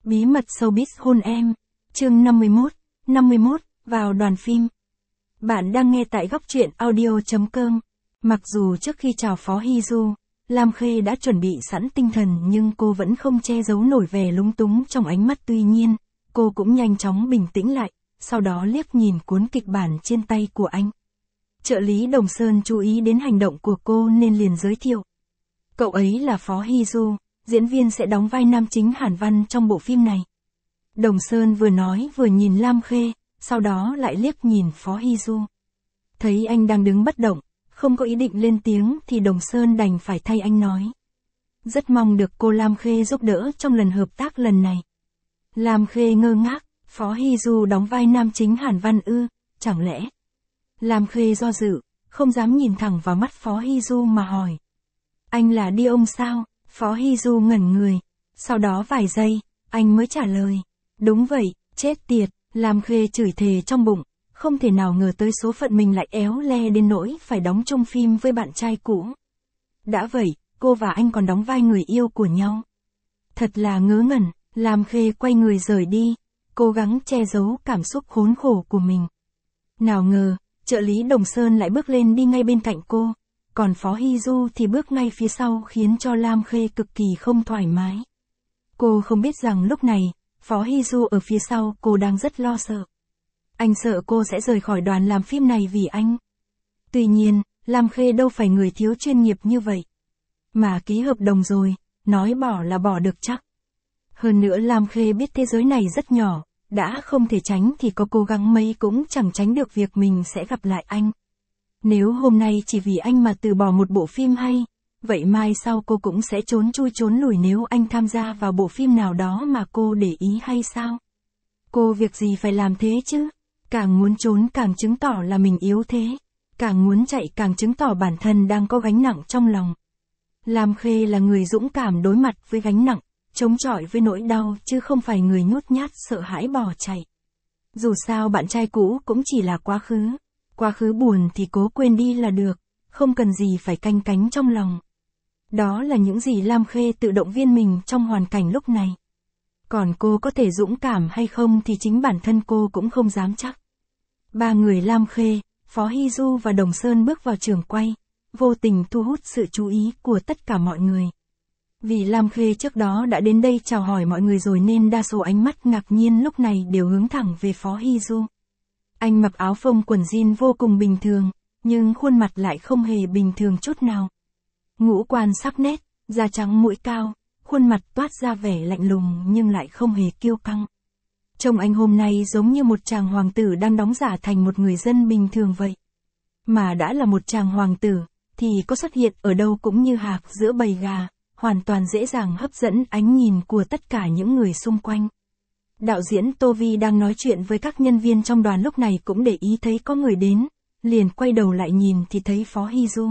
Bí mật showbiz hôn em. Chương 51, vào đoàn phim. Bạn đang nghe tại góc truyện audio.com. Mặc dù trước khi chào Phó Hy Du, Lam Khê đã chuẩn bị sẵn tinh thần nhưng cô vẫn không che giấu nổi vẻ lúng túng trong ánh mắt, tuy nhiên, cô cũng nhanh chóng bình tĩnh lại, sau đó liếc nhìn cuốn kịch bản trên tay của anh. Trợ lý Đồng Sơn chú ý đến hành động của cô nên liền giới thiệu. Cậu ấy là Phó Hy Du, diễn viên sẽ đóng vai nam chính Hàn Văn trong bộ phim này. Đồng Sơn vừa nói vừa nhìn Lam Khê, sau đó lại liếc nhìn Phó Hy Du. Thấy anh đang đứng bất động, không có ý định lên tiếng thì Đồng Sơn đành phải thay anh nói. Rất mong được cô Lam Khê giúp đỡ trong lần hợp tác lần này. Lam Khê ngơ ngác, Phó Hy Du đóng vai nam chính Hàn Văn ư, chẳng lẽ? Lam Khê do dự, không dám nhìn thẳng vào mắt Phó Hy Du mà hỏi. Anh là Đi ông sao? Phó Hy Du ngẩn người. Sau đó vài giây, anh mới trả lời. Đúng vậy, chết tiệt, Lam Khê chửi thề trong bụng, không thể nào ngờ tới số phận mình lại éo le đến nỗi phải đóng chung phim với bạn trai cũ. Đã vậy, cô và anh còn đóng vai người yêu của nhau. Thật là ngớ ngẩn, Lam Khê quay người rời đi, cố gắng che giấu cảm xúc khốn khổ của mình. Nào ngờ, trợ lý Đồng Sơn lại bước lên đi ngay bên cạnh cô, còn Phó Hy Du thì bước ngay phía sau khiến cho Lam Khê cực kỳ không thoải mái. Cô không biết rằng lúc này, Phó Hy Du ở phía sau cô đang rất lo sợ. Anh sợ cô sẽ rời khỏi đoàn làm phim này vì anh. Tuy nhiên, Lam Khê đâu phải người thiếu chuyên nghiệp như vậy. Mà ký hợp đồng rồi, nói bỏ là bỏ được chắc. Hơn nữa Lam Khê biết thế giới này rất nhỏ, đã không thể tránh thì có cố gắng mấy cũng chẳng tránh được việc mình sẽ gặp lại anh. Nếu hôm nay chỉ vì anh mà từ bỏ một bộ phim hay, vậy mai sau cô cũng sẽ trốn chui trốn lùi nếu anh tham gia vào bộ phim nào đó mà cô để ý hay sao? Cô việc gì phải làm thế chứ? Càng muốn trốn càng chứng tỏ là mình yếu thế, càng muốn chạy càng chứng tỏ bản thân đang có gánh nặng trong lòng. Lam Khê là người dũng cảm đối mặt với gánh nặng, chống chọi với nỗi đau chứ không phải người nhút nhát sợ hãi bỏ chạy. Dù sao bạn trai cũ cũng chỉ là quá khứ buồn thì cố quên đi là được, không cần gì phải canh cánh trong lòng. Đó là những gì Lam Khê tự động viên mình trong hoàn cảnh lúc này. Còn cô có thể dũng cảm hay không thì chính bản thân cô cũng không dám chắc. Ba người Lam Khê, Phó Hy Du và Đồng Sơn bước vào trường quay, vô tình thu hút sự chú ý của tất cả mọi người. Vì Lam Khê trước đó đã đến đây chào hỏi mọi người rồi nên đa số ánh mắt ngạc nhiên lúc này đều hướng thẳng về Phó Hy Du. Anh mặc áo phông quần jean vô cùng bình thường, nhưng khuôn mặt lại không hề bình thường chút nào. Ngũ quan sắc nét, da trắng mũi cao, khuôn mặt toát ra vẻ lạnh lùng nhưng lại không hề kiêu căng. Trông anh hôm nay giống như một chàng hoàng tử đang đóng giả thành một người dân bình thường vậy. Mà đã là một chàng hoàng tử, thì có xuất hiện ở đâu cũng như hạc giữa bầy gà, hoàn toàn dễ dàng hấp dẫn ánh nhìn của tất cả những người xung quanh. Đạo diễn Tô Vi đang nói chuyện với các nhân viên trong đoàn lúc này cũng để ý thấy có người đến, liền quay đầu lại nhìn thì thấy Phó Hy Du.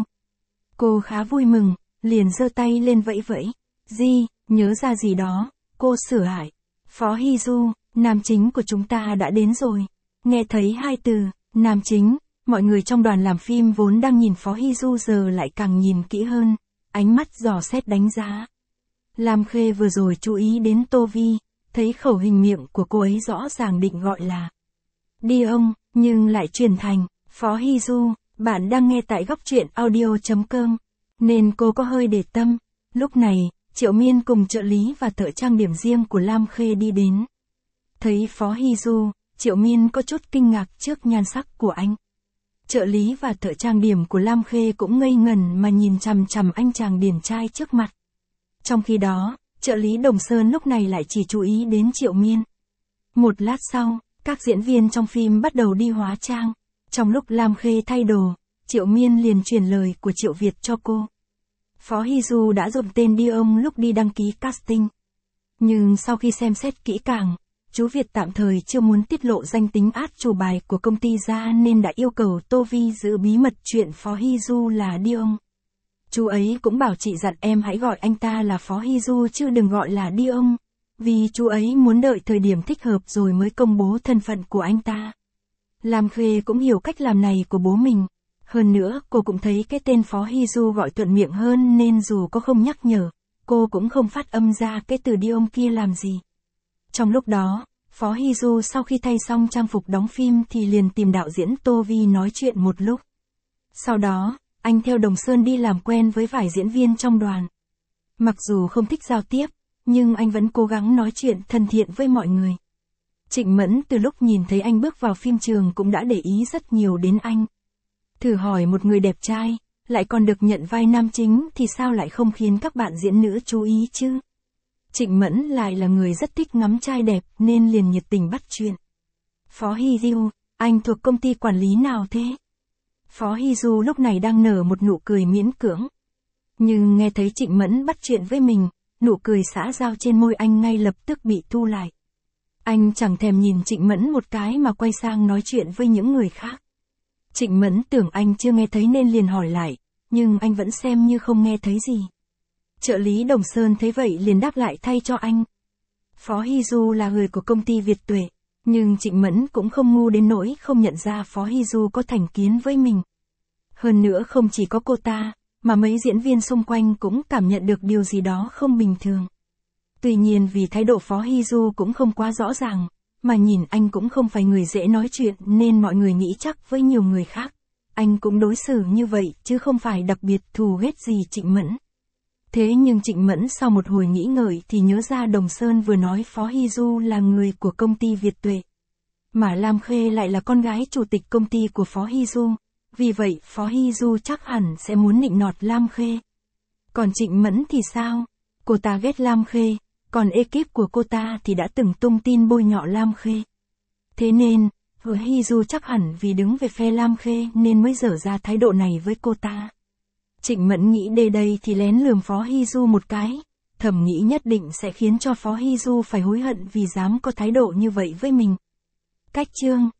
Cô khá vui mừng, liền giơ tay lên vẫy vẫy. Di, nhớ ra gì đó, cô sửa lại. Phó Hy Du, nam chính của chúng ta đã đến rồi. Nghe thấy hai từ, nam chính, mọi người trong đoàn làm phim vốn đang nhìn Phó Hy Du giờ lại càng nhìn kỹ hơn, ánh mắt dò xét đánh giá. Lam Khê vừa rồi chú ý đến Tô Vi, thấy khẩu hình miệng của cô ấy rõ ràng định gọi là Đi ông, nhưng lại chuyển thành Phó Hy Du. Bạn đang nghe tại góc truyện audio.com, nên cô có hơi để tâm. Lúc này, Triệu Miên cùng trợ lý và thợ trang điểm riêng của Lam Khê đi đến. Thấy Phó Hy Du, Triệu Miên có chút kinh ngạc trước nhan sắc của anh. Trợ lý và thợ trang điểm của Lam Khê cũng ngây ngẩn mà nhìn chằm chằm anh chàng điển trai trước mặt. Trong khi đó, trợ lý Đồng Sơn lúc này lại chỉ chú ý đến Triệu Miên. Một lát sau, các diễn viên trong phim bắt đầu đi hóa trang. Trong lúc Lam Khê thay đồ, Triệu Miên liền truyền lời của Triệu Việt cho cô. Phó Hy Du đã dùng tên Đi ông lúc đi đăng ký casting. Nhưng sau khi xem xét kỹ càng, chú Việt tạm thời chưa muốn tiết lộ danh tính át chủ bài của công ty ra nên đã yêu cầu Tô Vi giữ bí mật chuyện Phó Hy Du là Đi ông. Chú ấy cũng bảo chị dặn em hãy gọi anh ta là Phó Hy Du chứ đừng gọi là Đi ông, vì chú ấy muốn đợi thời điểm thích hợp rồi mới công bố thân phận của anh ta. Lam Khê cũng hiểu cách làm này của bố mình. Hơn nữa, cô cũng thấy cái tên Phó Hy Du gọi thuận miệng hơn nên dù có không nhắc nhở, cô cũng không phát âm ra cái từ Đi ông kia làm gì. Trong lúc đó, Phó Hy Du sau khi thay xong trang phục đóng phim thì liền tìm đạo diễn Tô Vi nói chuyện một lúc. Sau đó, anh theo Đồng Sơn đi làm quen với vài diễn viên trong đoàn. Mặc dù không thích giao tiếp, nhưng anh vẫn cố gắng nói chuyện thân thiện với mọi người. Trịnh Mẫn từ lúc nhìn thấy anh bước vào phim trường cũng đã để ý rất nhiều đến anh. Thử hỏi một người đẹp trai, lại còn được nhận vai nam chính thì sao lại không khiến các bạn diễn nữ chú ý chứ? Trịnh Mẫn lại là người rất thích ngắm trai đẹp nên liền nhiệt tình bắt chuyện. Phó Hy Du, anh thuộc công ty quản lý nào thế? Phó Hy Du lúc này đang nở một nụ cười miễn cưỡng. Nhưng nghe thấy Trịnh Mẫn bắt chuyện với mình, nụ cười xã giao trên môi anh ngay lập tức bị thu lại. Anh chẳng thèm nhìn Trịnh Mẫn một cái mà quay sang nói chuyện với những người khác. Trịnh Mẫn tưởng anh chưa nghe thấy nên liền hỏi lại, nhưng anh vẫn xem như không nghe thấy gì. Trợ lý Đồng Sơn thấy vậy liền đáp lại thay cho anh. Phó Hy Du là người của công ty Việt Tuệ, nhưng Trịnh Mẫn cũng không ngu đến nỗi không nhận ra Phó Hy Du có thành kiến với mình. Hơn nữa không chỉ có cô ta, mà mấy diễn viên xung quanh cũng cảm nhận được điều gì đó không bình thường. Tuy nhiên vì thái độ Phó Hy Du cũng không quá rõ ràng, mà nhìn anh cũng không phải người dễ nói chuyện nên mọi người nghĩ chắc với nhiều người khác. Anh cũng đối xử như vậy chứ không phải đặc biệt thù ghét gì Trịnh Mẫn. Thế nhưng Trịnh Mẫn sau một hồi nghĩ ngợi thì nhớ ra Đồng Sơn vừa nói Phó Hy Du là người của công ty Việt Tuệ. Mà Lam Khê lại là con gái chủ tịch công ty của Phó Hy Du, vì vậy Phó Hy Du chắc hẳn sẽ muốn nịnh nọt Lam Khê. Còn Trịnh Mẫn thì sao? Cô ta ghét Lam Khê, còn ekip của cô ta thì đã từng tung tin bôi nhọ Lam Khê. Thế nên, Phó Hy Du chắc hẳn vì đứng về phe Lam Khê nên mới dở ra thái độ này với cô ta. Trịnh Mẫn nghĩ đến đây thì lén lườm Phó Hy Du một cái, thầm nghĩ nhất định sẽ khiến cho Phó Hy Du phải hối hận vì dám có thái độ như vậy với mình. Cách chương